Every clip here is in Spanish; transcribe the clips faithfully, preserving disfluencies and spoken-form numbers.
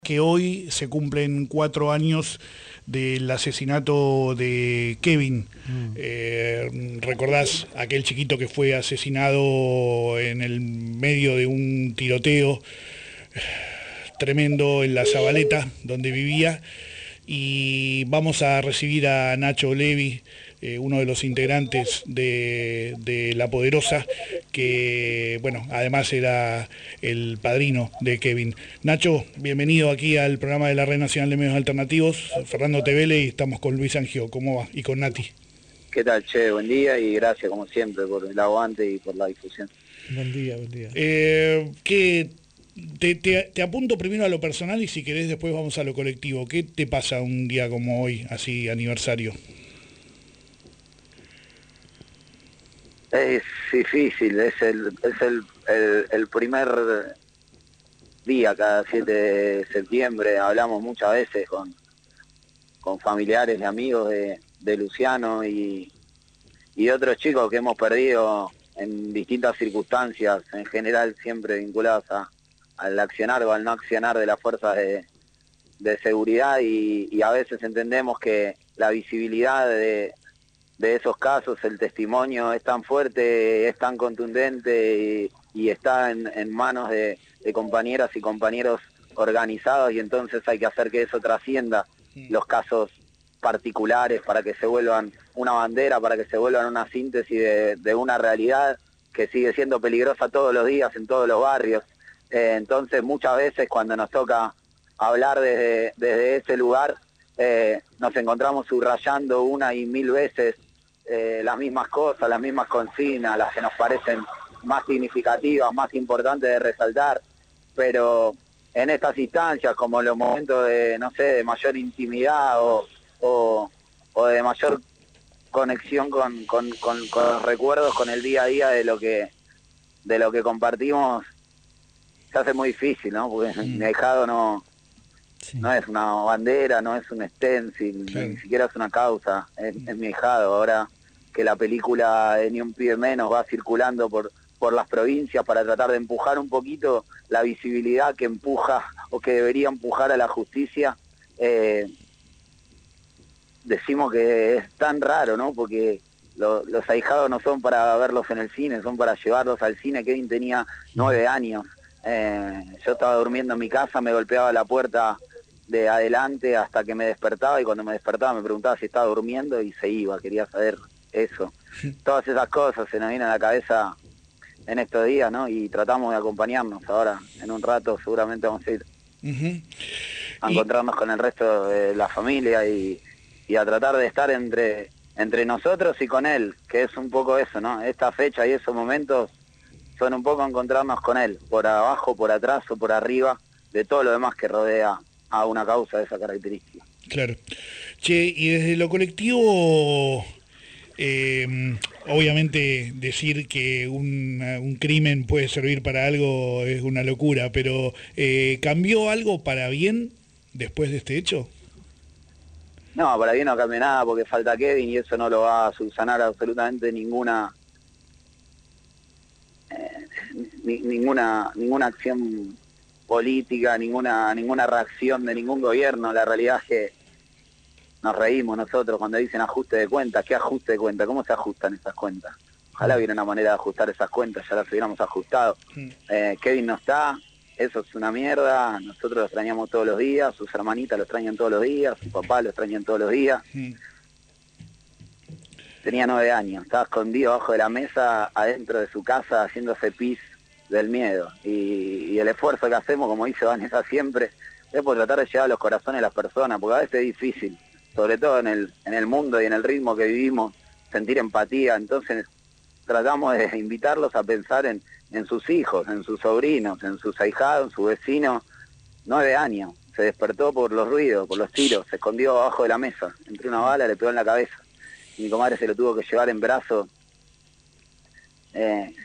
Que hoy se cumplen cuatro años del asesinato de Kevin. Mm. Eh, ¿recordás aquel chiquito que fue asesinado en el medio de un tiroteo tremendo en La Zabaleta, donde vivía? Y vamos a recibir a Nacho Levi, eh, uno de los integrantes de, de La Poderosa, que, bueno, además era el padrino de Kevin. Nacho, bienvenido aquí al programa de la Red Nacional de Medios Alternativos. Fernando Tevele, y estamos con Luis Angio. ¿Cómo va? Y con Nati. ¿Qué tal, Che? Buen día y gracias, como siempre, por el aguante y por la difusión. Buen día, buen día. Eh, ¿qué, te, te, te apunto primero a lo personal y si querés después vamos a lo colectivo. ¿Qué te pasa un día como hoy, así, aniversario? Es difícil, es el es el, el, el primer día cada siete de septiembre. Hablamos muchas veces con, con familiares y amigos de, de Luciano y, y otros chicos que hemos perdido en distintas circunstancias, en general siempre vinculadas a, al accionar o al no accionar de las fuerzas de, de seguridad y, y a veces entendemos que la visibilidad de de esos casos, el testimonio es tan fuerte, es tan contundente y, y está en, en manos de, de compañeras y compañeros organizados y entonces hay que hacer que eso trascienda los casos particulares para que se vuelvan una bandera, para que se vuelvan una síntesis de, de una realidad que sigue siendo peligrosa todos los días en todos los barrios. Eh, entonces muchas veces cuando nos toca hablar desde, desde ese lugar, eh, nos encontramos subrayando una y mil veces Eh, las mismas cosas, las mismas consignas, las que nos parecen más significativas, más importantes de resaltar, pero en estas instancias, como en los momentos de, no sé, de mayor intimidad o, o, o de mayor conexión con, con, con, con los recuerdos, con el día a día de lo que, de lo que compartimos, se hace muy difícil, ¿no? Porque mm. mi ahijado no, sí. no es una bandera, no es un stencil, claro. Ni siquiera es una causa, es, es mi ahijado. Ahora que la película de Ni un pibe menos va circulando por, por las provincias para tratar de empujar un poquito la visibilidad que empuja o que debería empujar a la justicia, eh, decimos que es tan raro, ¿no? Porque lo, los ahijados no son para verlos en el cine, son para llevarlos al cine. Kevin tenía nueve años, eh, yo estaba durmiendo en mi casa, me golpeaba la puerta de adelante hasta que me despertaba y cuando me despertaba me preguntaba si estaba durmiendo y se iba, quería saber eso. Todas esas cosas se nos vienen a la cabeza en estos días, ¿no? Y tratamos de acompañarnos ahora, en un rato seguramente vamos a ir uh-huh. a encontrarnos y... con el resto de la familia y, y a tratar de estar entre, entre nosotros y con él, que es un poco eso, ¿no? Esta fecha y esos momentos son un poco encontrarnos con él, por abajo, por atrás o por arriba, de todo lo demás que rodea a una causa de esa característica. Claro. Che, y desde lo colectivo, eh, obviamente decir que un, un crimen puede servir para algo es una locura, pero eh, ¿cambió algo para bien después de este hecho? No, para bien no cambió nada porque falta Kevin y eso no lo va a subsanar absolutamente ninguna eh, ni, ninguna ninguna acción política, ninguna ninguna reacción de ningún gobierno. La realidad es que nos reímos nosotros cuando dicen ajuste de cuentas. ¿Qué ajuste de cuentas? ¿Cómo se ajustan esas cuentas? Ojalá hubiera una manera de ajustar esas cuentas, ya las hubiéramos ajustado. Eh, Kevin no está, eso es una mierda, nosotros lo extrañamos todos los días, sus hermanitas lo extrañan todos los días, su papá lo extrañan todos los días. Tenía nueve años, estaba escondido abajo de la mesa, adentro de su casa, haciéndose pis del miedo. Y, y el esfuerzo que hacemos, como dice Vanessa siempre, es por tratar de llegar a los corazones de las personas, porque a veces es difícil, sobre todo en el, en el mundo y en el ritmo que vivimos, sentir empatía. Entonces tratamos de invitarlos a pensar en, en sus hijos, en sus sobrinos, en sus ahijados, en su vecino. Nueve años, se despertó por los ruidos, por los tiros, se escondió abajo de la mesa, entró una bala, le pegó en la cabeza. Mi comadre se lo tuvo que llevar en brazos eh,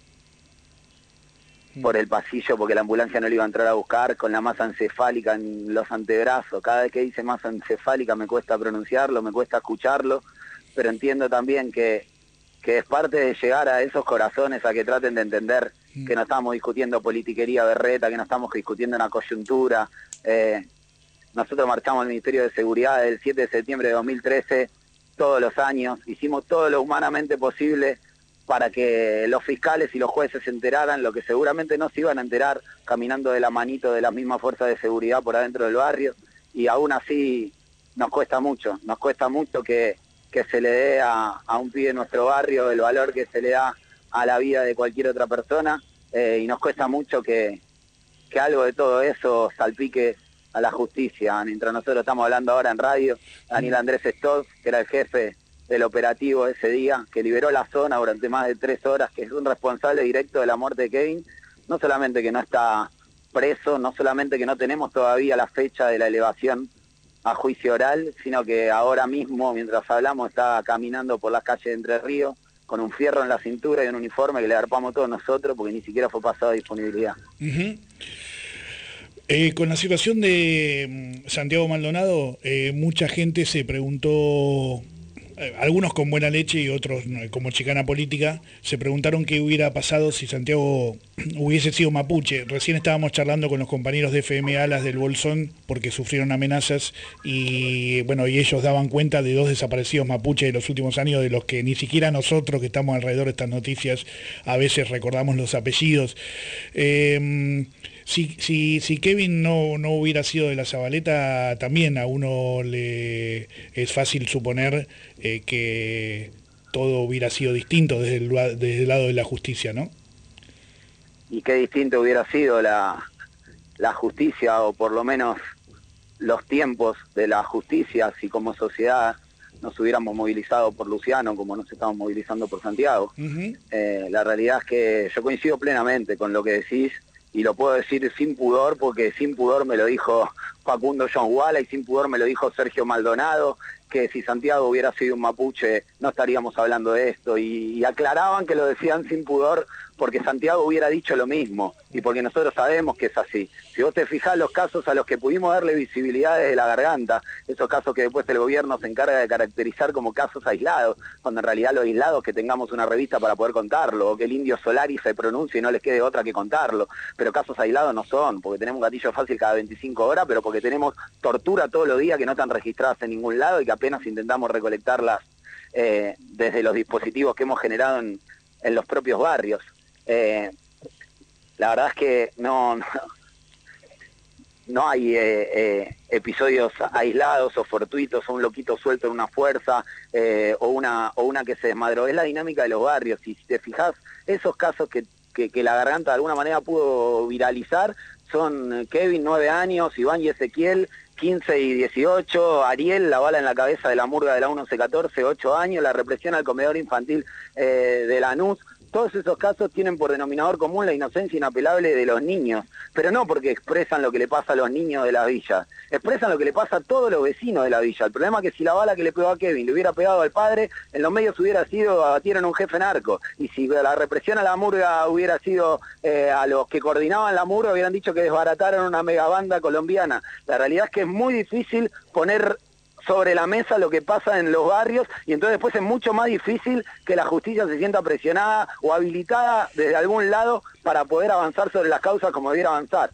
por el pasillo porque la ambulancia no le iba a entrar a buscar, con la masa encefálica en los antebrazos. Cada vez que dice masa encefálica me cuesta pronunciarlo, me cuesta escucharlo, pero entiendo también que, que es parte de llegar a esos corazones a que traten de entender que no estamos discutiendo politiquería berreta, que no estamos discutiendo una coyuntura, Eh, nosotros marchamos al Ministerio de Seguridad el siete de septiembre de dos mil trece, todos los años, hicimos todo lo humanamente posible para que los fiscales y los jueces se enteraran, lo que seguramente no se iban a enterar caminando de la manito de las mismas fuerzas de seguridad por adentro del barrio, y aún así nos cuesta mucho, nos cuesta mucho que, que se le dé a, a un pibe de nuestro barrio el valor que se le da a la vida de cualquier otra persona, eh, y nos cuesta mucho que, que algo de todo eso salpique a la justicia. Mientras nosotros estamos hablando ahora en radio, Daniel Andrés Stoss, que era el jefe del operativo ese día, que liberó la zona durante más de tres horas, que es un responsable directo de la muerte de Kevin, no solamente que no está preso, no solamente que no tenemos todavía la fecha de la elevación a juicio oral, sino que ahora mismo, mientras hablamos, está caminando por las calles de Entre Ríos, con un fierro en la cintura y un uniforme que le arpamos todos nosotros, porque ni siquiera fue pasado a disponibilidad. Uh-huh. Eh, con la situación de Santiago Maldonado, eh, mucha gente se preguntó, eh, algunos con buena leche y otros como chicana política, se preguntaron qué hubiera pasado si Santiago hubiese sido mapuche. Recién estábamos charlando con los compañeros de F M Alas del Bolsón porque sufrieron amenazas y bueno, y ellos daban cuenta de dos desaparecidos mapuches de los últimos años, de los que ni siquiera nosotros que estamos alrededor de estas noticias a veces recordamos los apellidos. Eh, Si, si, si Kevin no, no hubiera sido de la Zabaleta, también a uno le es fácil suponer eh, que todo hubiera sido distinto desde el, desde el lado de la justicia, ¿no? Y qué distinto hubiera sido la, la justicia, o por lo menos los tiempos de la justicia, si como sociedad nos hubiéramos movilizado por Luciano como nos estamos movilizando por Santiago. Uh-huh. Eh, la realidad es que yo coincido plenamente con lo que decís, y lo puedo decir sin pudor, porque sin pudor me lo dijo Facundo John Walla y sin pudor me lo dijo Sergio Maldonado, que si Santiago hubiera sido un mapuche no estaríamos hablando de esto, y, y aclaraban que lo decían sin pudor porque Santiago hubiera dicho lo mismo y porque nosotros sabemos que es así. Si vos te fijás los casos a los que pudimos darle visibilidad desde La Garganta, esos casos que después el gobierno se encarga de caracterizar como casos aislados, cuando en realidad lo aislados es que tengamos una revista para poder contarlo, o que el Indio Solari se pronuncie y no les quede otra que contarlo, pero casos aislados no son, porque tenemos un gatillo fácil cada veinticinco horas, pero porque tenemos tortura todos los días que no están registradas en ningún lado y que apenas intentamos recolectarlas eh, desde los dispositivos que hemos generado en, en los propios barrios. Eh, la verdad es que no, no, no hay eh, eh, episodios aislados o fortuitos, o un loquito suelto en una fuerza, eh, o, una, o una que se desmadró. Es la dinámica de los barrios, y si te fijas, esos casos que, que, que La Garganta de alguna manera pudo viralizar son Kevin, nueve años, Iván y Ezequiel, quince y dieciocho, Ariel, la bala en la cabeza de la murga de la once catorce, ocho años, la represión al comedor infantil eh, de Lanús. Todos esos casos tienen por denominador común la inocencia inapelable de los niños, pero no porque expresan lo que le pasa a los niños de la villa, expresan lo que le pasa a todos los vecinos de la villa. El problema es que si la bala que le pegó a Kevin le hubiera pegado al padre, en los medios hubiera sido abatieron a un jefe narco, y si la represión a la murga hubiera sido eh, a los que coordinaban la murga, hubieran dicho que desbarataron una megabanda colombiana. La realidad es que es muy difícil poner sobre la mesa lo que pasa en los barrios, y entonces después es mucho más difícil que la justicia se sienta presionada o habilitada desde algún lado para poder avanzar sobre las causas como debiera avanzar.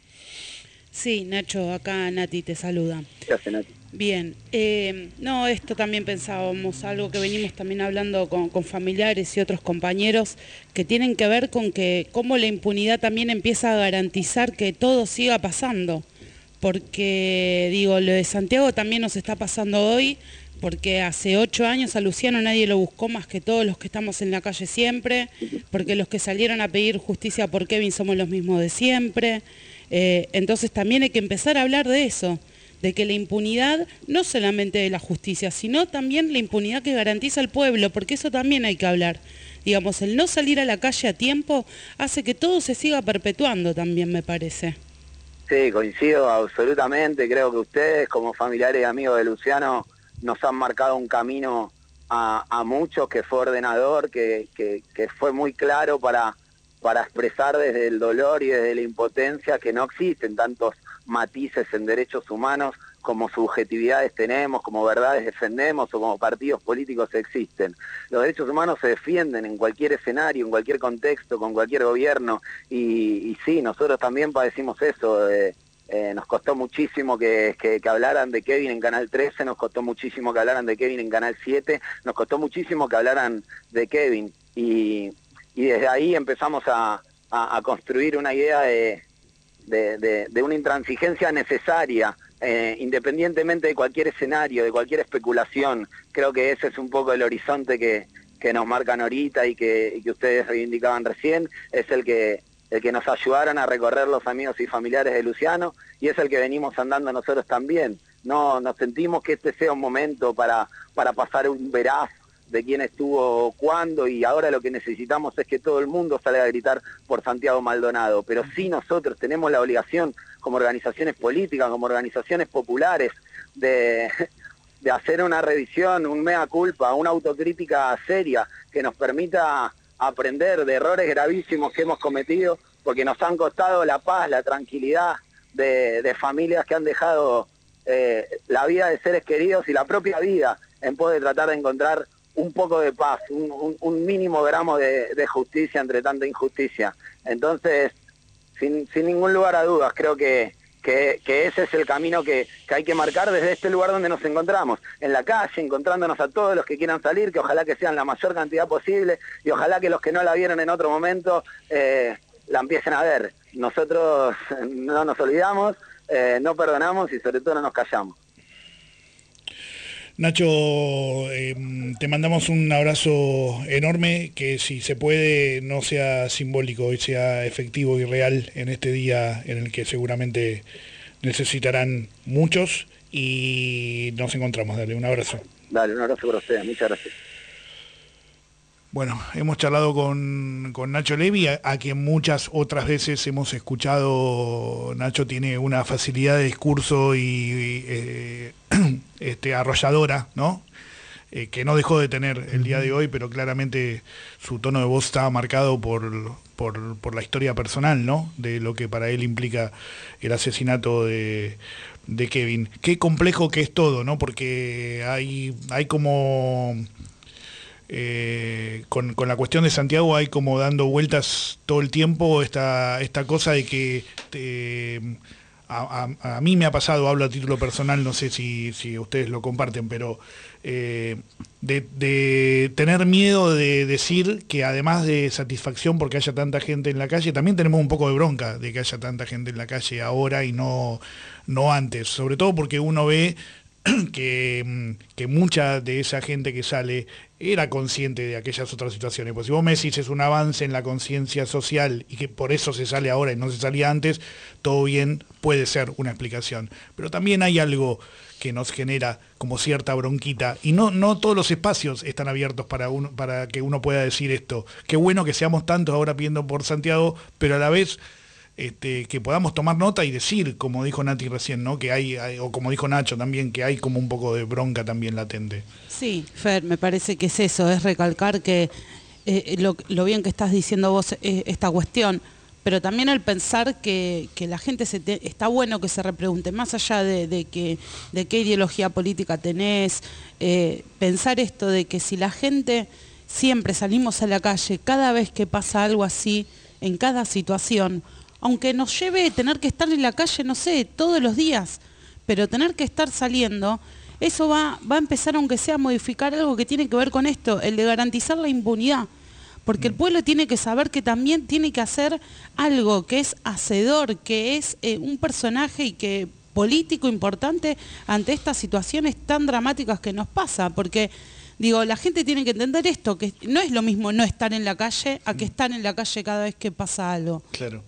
Sí, Nacho, acá Nati te saluda. Gracias, Nati. Bien, eh, no, esto también pensábamos, algo que venimos también hablando con, con familiares y otros compañeros, que tienen que ver con que cómo la impunidad también empieza a garantizar que todo siga pasando. Porque, digo, lo de Santiago también nos está pasando hoy, porque hace ocho años a Luciano nadie lo buscó más que todos los que estamos en la calle siempre, porque los que salieron a pedir justicia por Kevin somos los mismos de siempre. Eh, entonces también hay que empezar a hablar de eso, de que la impunidad, no solamente de la justicia, sino también la impunidad que garantiza el pueblo, porque eso también hay que hablar. Digamos, el no salir a la calle a tiempo hace que todo se siga perpetuando también, me parece. Sí, coincido absolutamente. Creo que ustedes, como familiares y amigos de Luciano, nos han marcado un camino a, a muchos que fue ordenador, que, que, que fue muy claro para, para expresar desde el dolor y desde la impotencia que no existen tantos matices en derechos humanos como subjetividades tenemos, como verdades defendemos o como partidos políticos existen. Los derechos humanos se defienden en cualquier escenario, en cualquier contexto, con cualquier gobierno, y, y sí, nosotros también padecimos eso, de, Eh, nos costó muchísimo que, que, que hablaran de Kevin en Canal trece, nos costó muchísimo que hablaran de Kevin en Canal siete, nos costó muchísimo que hablaran de Kevin. Y, y desde ahí empezamos a, a, a construir una idea de, de, de, de una intransigencia necesaria, eh, independientemente de cualquier escenario, de cualquier especulación. Creo que ese es un poco el horizonte que, que nos marcan ahorita y que, y que ustedes reivindicaban recién, es el que... el que nos ayudaron a recorrer los amigos y familiares de Luciano, y es el que venimos andando nosotros también. No nos sentimos que este sea un momento para, para pasar un veraz de quién estuvo cuándo, y ahora lo que necesitamos es que todo el mundo salga a gritar por Santiago Maldonado, pero sí nosotros tenemos la obligación como organizaciones políticas, como organizaciones populares, de, de hacer una revisión, un mea culpa, una autocrítica seria que nos permita aprender de errores gravísimos que hemos cometido, porque nos han costado la paz, la tranquilidad de, de familias que han dejado eh, la vida de seres queridos y la propia vida en pos de tratar de encontrar un poco de paz, un, un, un mínimo gramo de, de justicia entre tanta injusticia. Entonces, sin, sin ningún lugar a dudas, creo que Que, que ese es el camino que, que hay que marcar desde este lugar donde nos encontramos, en la calle, encontrándonos a todos los que quieran salir, que ojalá que sean la mayor cantidad posible, y ojalá que los que no la vieron en otro momento eh, la empiecen a ver. Nosotros no nos olvidamos, eh, no perdonamos y sobre todo no nos callamos. Nacho, eh, te mandamos un abrazo enorme, que si se puede no sea simbólico y sea efectivo y real en este día en el que seguramente necesitarán muchos, y nos encontramos. Dale, un abrazo. Dale, un abrazo para ustedes, muchas gracias. Bueno, hemos charlado con, con Nacho Levi, a, a quien muchas otras veces hemos escuchado. Nacho tiene una facilidad de discurso y, y eh, este, arrolladora, ¿no? Eh, que no dejó de tener el día de hoy, pero claramente su tono de voz estaba marcado por, por, por la historia personal, ¿no? De lo que para él implica el asesinato de, de Kevin. Qué complejo que es todo, ¿no? Porque hay, hay como... Eh, con, con la cuestión de Santiago hay como dando vueltas todo el tiempo esta, esta cosa de que eh, a, a, a mí me ha pasado, hablo a título personal, no sé si, si ustedes lo comparten, pero eh, de, de tener miedo de decir que además de satisfacción porque haya tanta gente en la calle, también tenemos un poco de bronca de que haya tanta gente en la calle ahora y no, no antes, sobre todo porque uno ve que, que mucha de esa gente que sale era consciente de aquellas otras situaciones. Pues si vos me decís es un avance en la conciencia social y que por eso se sale ahora y no se salía antes, todo bien, puede ser una explicación. Pero también hay algo que nos genera como cierta bronquita, y no, no todos los espacios están abiertos para, uno, para que uno pueda decir esto. Qué bueno que seamos tantos ahora pidiendo por Santiago, pero a la vez... Este, que podamos tomar nota y decir, como dijo Nati recién, ¿no? Que hay, hay, o como dijo Nacho también, que hay como un poco de bronca también latente. Sí, Fer, me parece que es eso, es recalcar que eh, lo, lo bien que estás diciendo vos eh, esta cuestión, pero también el pensar que, que la gente se te, está bueno que se repregunte, más allá de, de, que, de qué ideología política tenés, eh, pensar esto de que si la gente siempre salimos a la calle, cada vez que pasa algo así, en cada situación, aunque nos lleve tener que estar en la calle, no sé, todos los días, pero tener que estar saliendo, eso va, va a empezar, aunque sea, a modificar algo que tiene que ver con esto, el de garantizar la impunidad. Porque el pueblo tiene que saber que también tiene que hacer algo que es hacedor, que es eh, un personaje y que político importante ante estas situaciones tan dramáticas que nos pasa, porque... Digo, la gente tiene que entender esto, que no es lo mismo no estar en la calle a que estar en la calle cada vez que pasa algo. Claro.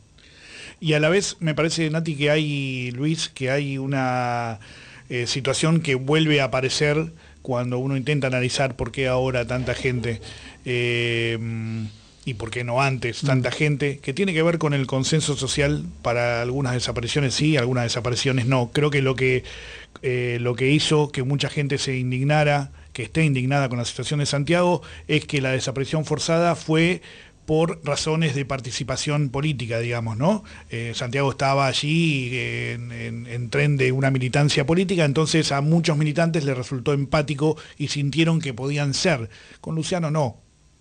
Y a la vez me parece, Nati, que hay, Luis, que hay una eh, situación que vuelve a aparecer cuando uno intenta analizar por qué ahora tanta gente eh, y por qué no antes tanta gente, que tiene que ver con el consenso social. Para algunas desapariciones sí, algunas desapariciones no. Creo que lo que, eh, lo que hizo que mucha gente se indignara, que esté indignada con la situación de Santiago, es que la desaparición forzada fue por razones de participación política, digamos, ¿no? Eh, Santiago estaba allí eh, en, en, en tren de una militancia política, entonces a muchos militantes les resultó empático y sintieron que podían ser. Con Luciano no.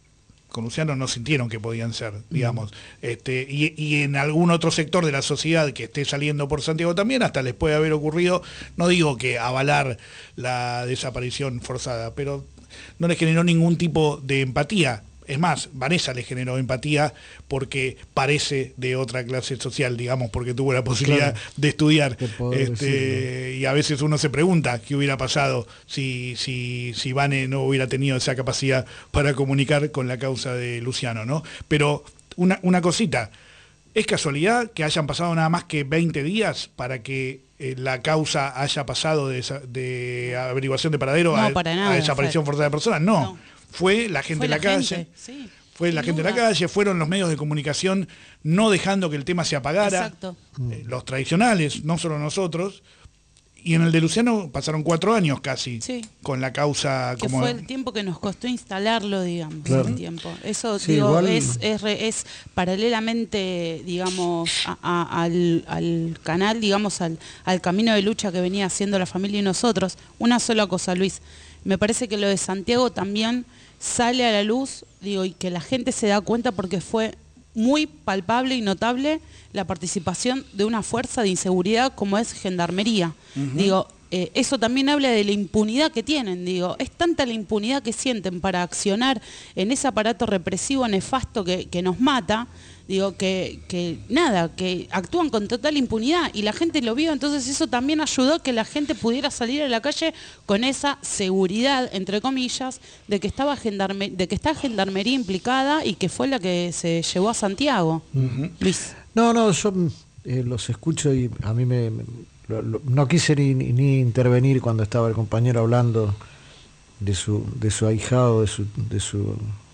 con Luciano no sintieron que podían ser, digamos. Mm. Este, y, y en algún otro sector de la sociedad que esté saliendo por Santiago también, hasta les puede haber ocurrido, no digo que avalar la desaparición forzada, pero no les generó ningún tipo de empatía. Es más, Vanessa le generó empatía porque parece de otra clase social, digamos, porque tuvo la posibilidad claro. de estudiar. Este, y a veces uno se pregunta qué hubiera pasado si, si, si Vane no hubiera tenido esa capacidad para comunicar con la causa de Luciano, ¿no? Pero una, una cosita, ¿es casualidad que hayan pasado nada más que veinte días para que eh, la causa haya pasado de, de averiguación de paradero no, a, para nada, a desaparición forzada de personas? No. no. Fue la gente fue en la, la calle, gente, sí, fue la gente en la calle, fueron los medios de comunicación no dejando que el tema se apagara, exacto. Eh, los tradicionales, no solo nosotros, y en el de Luciano pasaron cuatro años casi, sí. con la causa que como... fue el tiempo que nos costó instalarlo, digamos, claro. el tiempo. Eso, sí, digo, igual... es, es, es paralelamente, digamos, a, a, al, al canal, digamos, al, al camino de lucha que venía haciendo la familia y nosotros. Una sola cosa, Luis, me parece que lo de Santiago también sale a la luz, digo, y que la gente se da cuenta porque fue muy palpable y notable la participación de una fuerza de inseguridad como es Gendarmería. Uh-huh. Digo, eh, eso también habla de la impunidad que tienen, digo, es tanta la impunidad que sienten para accionar en ese aparato represivo nefasto que, que nos mata, digo, que, que nada, que actúan con total impunidad y la gente lo vio, entonces eso también ayudó a que la gente pudiera salir a la calle con esa seguridad, entre comillas, de que estaba gendarme, de que está Gendarmería implicada y que fue la que se llevó a Santiago. Uh-huh. Luis. No, no, yo eh, los escucho y a mí me... me lo, lo, no quise ni, ni intervenir cuando estaba el compañero hablando de su, de su ahijado, de su... De su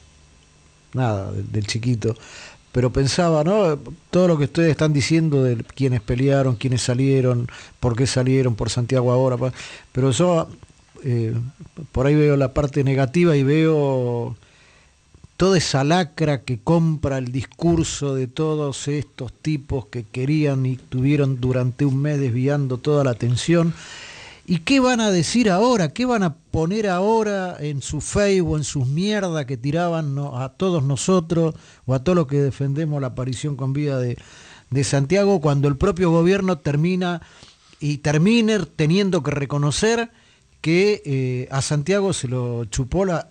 nada, del, del chiquito. Pero pensaba, ¿no? Todo lo que ustedes están diciendo de quienes pelearon, quienes salieron, por qué salieron por Santiago ahora. Pero yo eh, por ahí veo la parte negativa y veo toda esa lacra que compra el discurso de todos estos tipos que querían y tuvieron durante un mes desviando toda la atención. ¿Y qué van a decir ahora? ¿Qué van a poner ahora en su Facebook, en sus mierdas que tiraban no, a todos nosotros o a todos los que defendemos la aparición con vida de, de Santiago cuando el propio gobierno termina y termine teniendo que reconocer que eh, a Santiago se lo chupó la,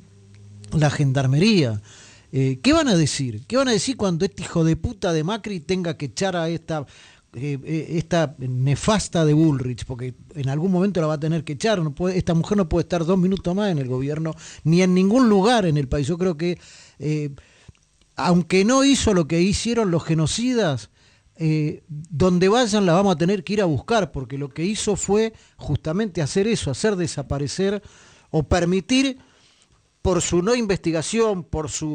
la Gendarmería? Eh, ¿Qué van a decir? ¿Qué van a decir cuando este hijo de puta de Macri tenga que echar a esta... Eh, esta nefasta de Bullrich, porque en algún momento la va a tener que echar, no puede, esta mujer no puede estar dos minutos más en el gobierno, ni en ningún lugar en el país. Yo creo que, eh, aunque no hizo lo que hicieron los genocidas, eh, donde vayan la vamos a tener que ir a buscar, porque lo que hizo fue justamente hacer eso, hacer desaparecer o permitir, por su no investigación, por su...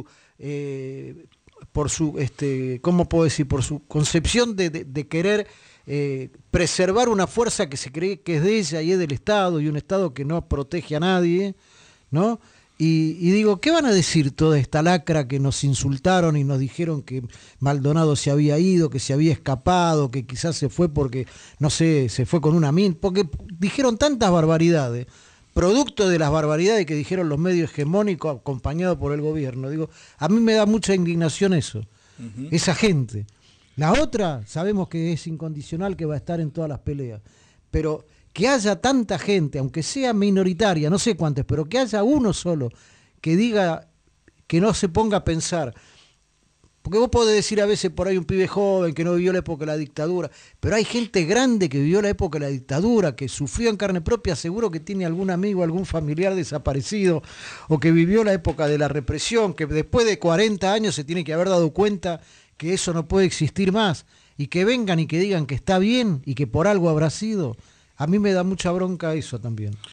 Eh, por su, este, ¿cómo puedo decir? Por su concepción de, de, de querer eh, preservar una fuerza que se cree que es de ella y es del Estado, y un Estado que no protege a nadie, ¿no? Y, y digo, ¿qué van a decir toda esta lacra que nos insultaron y nos dijeron que Maldonado se había ido, que se había escapado, que quizás se fue porque, no sé, se fue con una min? Porque dijeron tantas barbaridades, producto de las barbaridades que dijeron los medios hegemónicos acompañados por el gobierno. Digo, a mí me da mucha indignación eso, uh-huh. esa gente. La otra, sabemos que es incondicional, que va a estar en todas las peleas, pero que haya tanta gente, aunque sea minoritaria, no sé cuántas, pero que haya uno solo que diga, que no se ponga a pensar. Porque vos podés decir a veces por ahí un pibe joven que no vivió la época de la dictadura, pero hay gente grande que vivió la época de la dictadura, que sufrió en carne propia, seguro que tiene algún amigo, algún familiar desaparecido, o que vivió la época de la represión, que después de cuarenta años se tiene que haber dado cuenta que eso no puede existir más, y que vengan y que digan que está bien y que por algo habrá sido. A mí me da mucha bronca eso también.